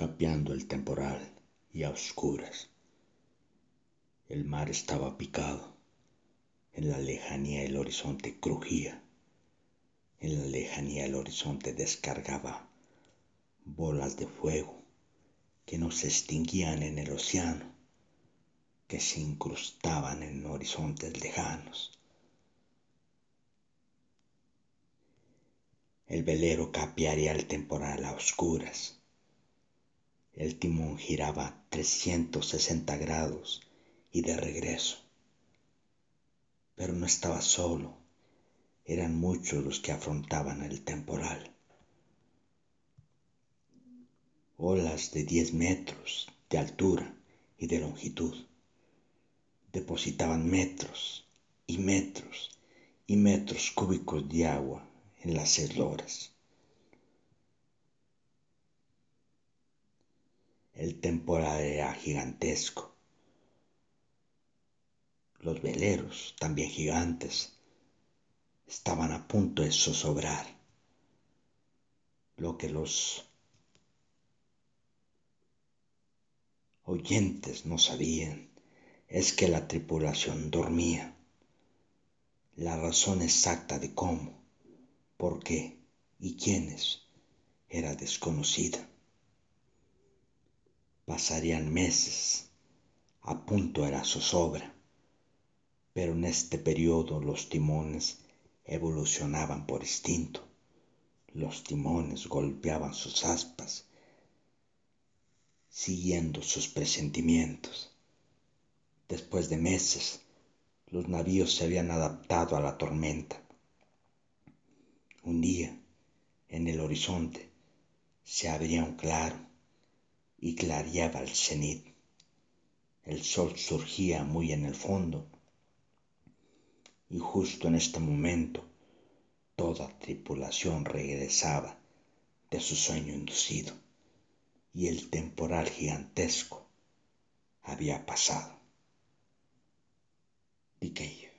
capeando el temporal y a oscuras. El mar estaba picado, en la lejanía el horizonte crujía, en la lejanía el horizonte descargaba bolas de fuego que no se extinguían en el océano, que se incrustaban en horizontes lejanos. El velero capearía el temporal a oscuras. El timón giraba 360 grados y de regreso. Pero no estaba solo, eran muchos los que afrontaban el temporal. Olas de 10 metros de altura y de longitud depositaban metros y metros y metros cúbicos de agua en las esloras. El temporal era gigantesco. Los veleros, también gigantes, estaban a punto de zozobrar. Lo que los oyentes no sabían es que la tripulación dormía. La razón exacta de cómo, por qué y quiénes era desconocida. Pasarían meses, a punto de la zozobra, pero en este periodo los timones evolucionaban por instinto. Los timones golpeaban sus aspas, siguiendo sus presentimientos. Después de meses, los navíos se habían adaptado a la tormenta. Un día, en el horizonte, se abría un claro y clareaba el cenit. El sol surgía muy en el fondo y justo en este momento toda tripulación regresaba de su sueño inducido y el temporal gigantesco había pasado. Decay.